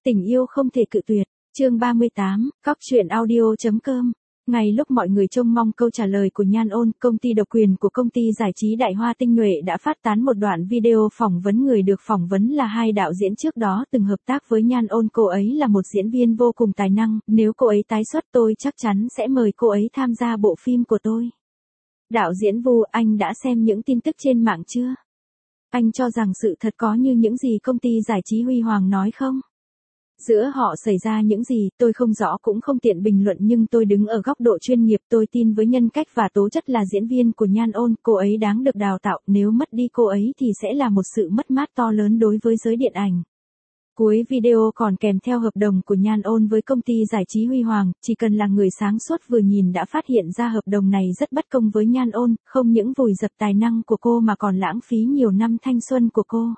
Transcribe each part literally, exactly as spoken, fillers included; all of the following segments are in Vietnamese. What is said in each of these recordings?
Tình yêu không thể cự tuyệt. Chương ba mươi tám, cóc truyện audio.com. Ngay lúc mọi người trông mong câu trả lời của Nhan Ôn, công ty độc quyền của công ty giải trí Đại Hoa Tinh Nhuệ đã phát tán một đoạn video phỏng vấn. Người được phỏng vấn là hai đạo diễn trước đó từng hợp tác với Nhan Ôn. Cô ấy là một diễn viên vô cùng tài năng, nếu cô ấy tái xuất tôi chắc chắn sẽ mời cô ấy tham gia bộ phim của tôi. Đạo diễn Vu, anh đã xem những tin tức trên mạng chưa? Anh cho rằng sự thật có như những gì công ty giải trí Huy Hoàng nói không? Giữa họ xảy ra những gì, tôi không rõ cũng không tiện bình luận, nhưng tôi đứng ở góc độ chuyên nghiệp, tôi tin với nhân cách và tố chất là diễn viên của Nhan Ôn, cô ấy đáng được đào tạo, nếu mất đi cô ấy thì sẽ là một sự mất mát to lớn đối với giới điện ảnh. Cuối video còn kèm theo hợp đồng của Nhan Ôn với công ty giải trí Huy Hoàng, chỉ cần là người sáng suốt vừa nhìn đã phát hiện ra hợp đồng này rất bất công với Nhan Ôn, không những vùi dập tài năng của cô mà còn lãng phí nhiều năm thanh xuân của cô.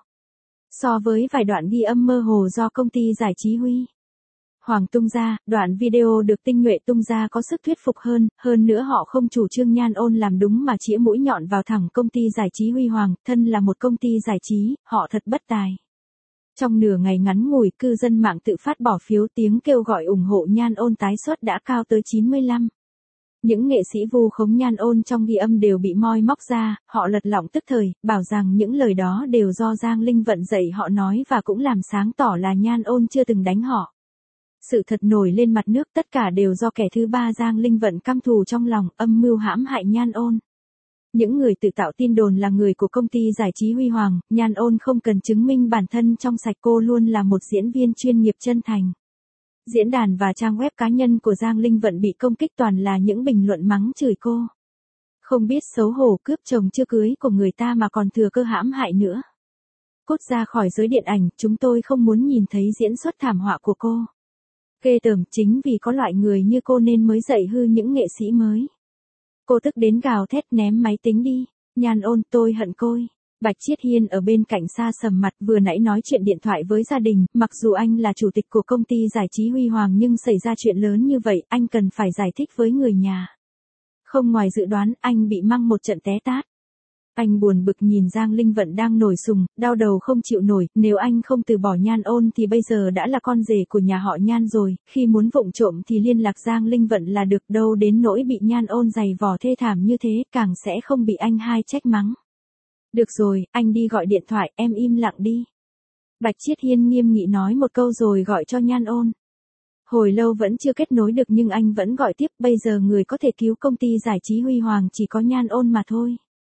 So với vài đoạn ghi âm mơ hồ do công ty giải trí Huy Hoàng tung ra, đoạn video được Tinh Nhuệ tung ra có sức thuyết phục hơn, hơn nữa họ không chủ trương Nhan Ôn làm đúng mà chĩa mũi nhọn vào thẳng công ty giải trí Huy Hoàng, thân là một công ty giải trí, họ thật bất tài. Trong nửa ngày ngắn ngủi, cư dân mạng tự phát bỏ phiếu, tiếng kêu gọi ủng hộ Nhan Ôn tái xuất đã cao tới chín mươi lăm. Những nghệ sĩ vu khống Nhan Ôn trong ghi âm đều bị moi móc ra, họ lật lọng tức thời, bảo rằng những lời đó đều do Giang Linh Vận dạy họ nói và cũng làm sáng tỏ là Nhan Ôn chưa từng đánh họ. Sự thật nổi lên mặt nước, tất cả đều do kẻ thứ ba Giang Linh Vận căm thù trong lòng, âm mưu hãm hại Nhan Ôn. Những người tự tạo tin đồn là người của công ty giải trí Huy Hoàng, Nhan Ôn không cần chứng minh bản thân trong sạch, cô luôn là một diễn viên chuyên nghiệp chân thành. Diễn đàn và trang web cá nhân của Giang Linh Vận bị công kích toàn là những bình luận mắng chửi cô. Không biết xấu hổ, cướp chồng chưa cưới của người ta mà còn thừa cơ hãm hại nữa. Cút ra khỏi giới điện ảnh, chúng tôi không muốn nhìn thấy diễn xuất thảm họa của cô. Ghê tởm, chính vì có loại người như cô nên mới dạy hư những nghệ sĩ mới. Cô tức đến gào thét ném máy tính đi. Nhan Ôn, tôi hận côi. Bạch Chiết Hiên ở bên cạnh xa sầm mặt, vừa nãy nói chuyện điện thoại với gia đình, mặc dù anh là chủ tịch của công ty giải trí Huy Hoàng nhưng xảy ra chuyện lớn như vậy, anh cần phải giải thích với người nhà. Không ngoài dự đoán, anh bị măng một trận té tát. Anh buồn bực nhìn Giang Linh Vận đang nổi sùng, đau đầu không chịu nổi, nếu anh không từ bỏ Nhan Ôn thì bây giờ đã là con rể của nhà họ Nhan rồi, khi muốn vụng trộm thì liên lạc Giang Linh Vận là được, đâu đến nỗi bị Nhan Ôn giày vò thê thảm như thế, càng sẽ không bị anh hai trách mắng. Được rồi, anh đi gọi điện thoại, em im lặng đi. Bạch Chiết Hiên nghiêm nghị nói một câu rồi gọi cho Nhan Ôn. Hồi lâu vẫn chưa kết nối được nhưng anh vẫn gọi tiếp, bây giờ người có thể cứu công ty giải trí Huy Hoàng chỉ có Nhan Ôn mà thôi.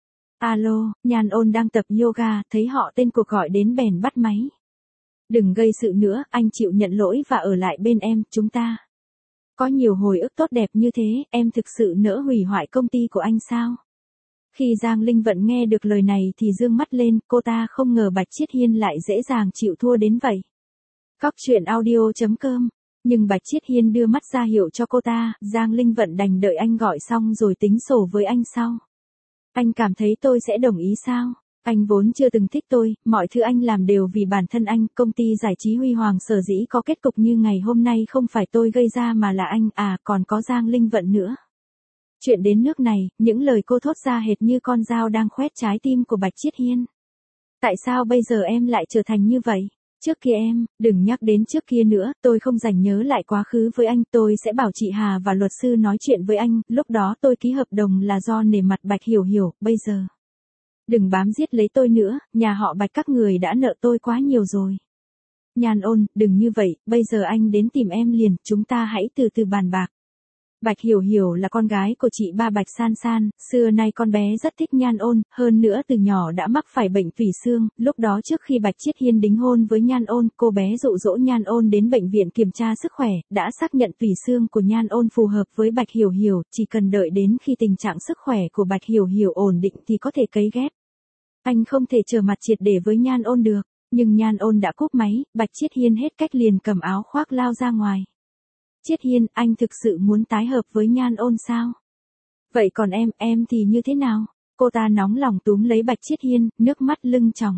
Alo, Nhan Ôn đang tập yoga, thấy họ tên cuộc gọi đến bèn bắt máy. Đừng gây sự nữa, anh chịu nhận lỗi và ở lại bên em, chúng ta có nhiều hồi ức tốt đẹp như thế, em thực sự nỡ hủy hoại công ty của anh sao? Khi Giang Linh Vận nghe được lời này thì dương mắt lên, cô ta không ngờ Bạch Chiết Hiên lại dễ dàng chịu thua đến vậy. Cóc truyện audio.com. Nhưng Bạch Chiết Hiên đưa mắt ra hiệu cho cô ta, Giang Linh Vận đành đợi anh gọi xong rồi tính sổ với anh sau. Anh cảm thấy tôi sẽ đồng ý sao? Anh vốn chưa từng thích tôi, mọi thứ anh làm đều vì bản thân anh, công ty giải trí Huy Hoàng sở dĩ có kết cục như ngày hôm nay không phải tôi gây ra mà là anh, à còn có Giang Linh Vận nữa. Chuyện đến nước này, những lời cô thốt ra hệt như con dao đang khoét trái tim của Bạch Chiết Hiên. Tại sao bây giờ em lại trở thành như vậy? Trước kia em, đừng nhắc đến trước kia nữa, tôi không rảnh nhớ lại quá khứ với anh, tôi sẽ bảo chị Hà và luật sư nói chuyện với anh, lúc đó tôi ký hợp đồng là do nể mặt Bạch Hiểu Hiểu, bây giờ. Đừng bám giết lấy tôi nữa, nhà họ Bạch các người đã nợ tôi quá nhiều rồi. Nhan Ôn, đừng như vậy, bây giờ anh đến tìm em liền, chúng ta hãy từ từ bàn bạc. Bạch Hiểu Hiểu là con gái của chị ba Bạch San San, xưa nay con bé rất thích Nhan Ôn, hơn nữa từ nhỏ đã mắc phải bệnh tủy xương, lúc đó trước khi Bạch Chiết Hiên đính hôn với Nhan Ôn, cô bé dụ dỗ Nhan Ôn đến bệnh viện kiểm tra sức khỏe, đã xác nhận tủy xương của Nhan Ôn phù hợp với Bạch Hiểu Hiểu, chỉ cần đợi đến khi tình trạng sức khỏe của Bạch Hiểu Hiểu ổn định thì có thể cấy ghép. Anh không thể trở mặt triệt để với Nhan Ôn được, nhưng Nhan Ôn đã cúp máy, Bạch Chiết Hiên hết cách liền cầm áo khoác lao ra ngoài. Chiết Hiên, anh thực sự muốn tái hợp với Nhan Ôn sao? Vậy còn em, em thì như thế nào? Cô ta nóng lòng túm lấy Bạch Chiết Hiên, nước mắt lưng tròng.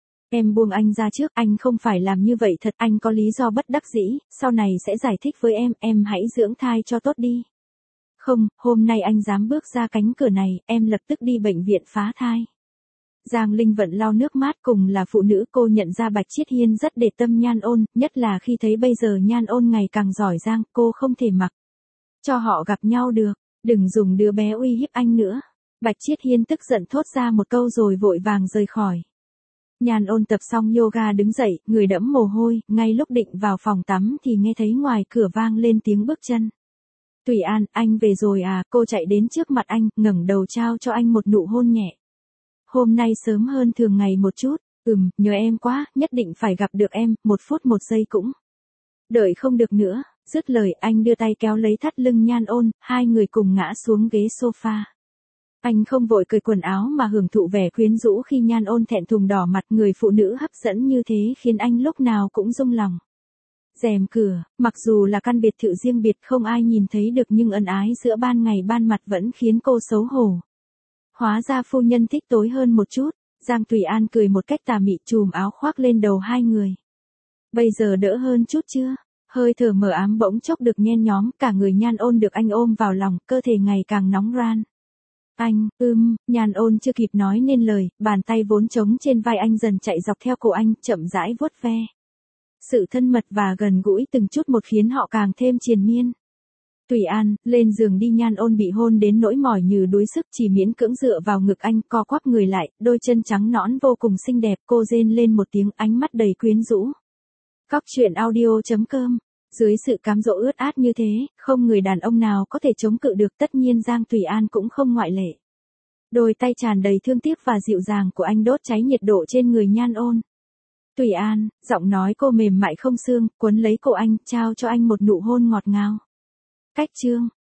Em buông anh ra trước, anh không phải làm như vậy thật, anh có lý do bất đắc dĩ, sau này sẽ giải thích với em, em hãy dưỡng thai cho tốt đi. Không, hôm nay anh dám bước ra cánh cửa này, em lập tức đi bệnh viện phá thai. Giang Linh Vận lau nước mắt, cùng là phụ nữ cô nhận ra Bạch Chiết Hiên rất để tâm Nhan Ôn, nhất là khi thấy bây giờ Nhan Ôn ngày càng giỏi giang, cô không thể mặc cho họ gặp nhau được, đừng dùng đứa bé uy hiếp anh nữa. Bạch Chiết Hiên tức giận thốt ra một câu rồi vội vàng rời khỏi. Nhan Ôn tập xong yoga đứng dậy, người đẫm mồ hôi, ngay lúc định vào phòng tắm thì nghe thấy ngoài cửa vang lên tiếng bước chân. Tùy An, anh về rồi à? Cô chạy đến trước mặt anh, ngẩng đầu trao cho anh một nụ hôn nhẹ. Hôm nay sớm hơn thường ngày một chút, ừm, nhớ em quá, nhất định phải gặp được em, một phút một giây cũng đợi không được nữa. Dứt lời anh đưa tay kéo lấy thắt lưng Nhan Ôn, hai người cùng ngã xuống ghế sofa. Anh không vội cởi quần áo mà hưởng thụ vẻ quyến rũ khi Nhan Ôn thẹn thùng đỏ mặt, người phụ nữ hấp dẫn như thế khiến anh lúc nào cũng rung lòng. Rèm cửa, mặc dù là căn biệt thự riêng biệt không ai nhìn thấy được nhưng ân ái giữa ban ngày ban mặt vẫn khiến cô xấu hổ. Hóa ra phu nhân thích tối hơn một chút, Giang Tùy An cười một cách tà mị chùm áo khoác lên đầu hai người. Bây giờ đỡ hơn chút chưa? Hơi thở mờ ám bỗng chốc được nhen nhóm, cả người Nhan Ôn được anh ôm vào lòng, cơ thể ngày càng nóng ran. Anh, ưm, Nhan Ôn chưa kịp nói nên lời, bàn tay vốn trống trên vai anh dần chạy dọc theo cổ anh, chậm rãi vuốt ve. Sự thân mật và gần gũi từng chút một khiến họ càng thêm triền miên. Tùy An, lên giường đi. Nhan Ôn bị hôn đến nỗi mỏi như đuối sức, chỉ miễn cưỡng dựa vào ngực anh, co quắp người lại, đôi chân trắng nõn vô cùng xinh đẹp, cô rên lên một tiếng, ánh mắt đầy quyến rũ. Cóc truyện audio chấm com. Dưới sự cám dỗ ướt át như thế, không người đàn ông nào có thể chống cự được, tất nhiên Giang Tùy An cũng không ngoại lệ. Đôi tay tràn đầy thương tiếc và dịu dàng của anh đốt cháy nhiệt độ trên người Nhan Ôn. Tùy An, giọng nói cô mềm mại không xương, quấn lấy cổ anh, trao cho anh một nụ hôn ngọt ngào. Cách chương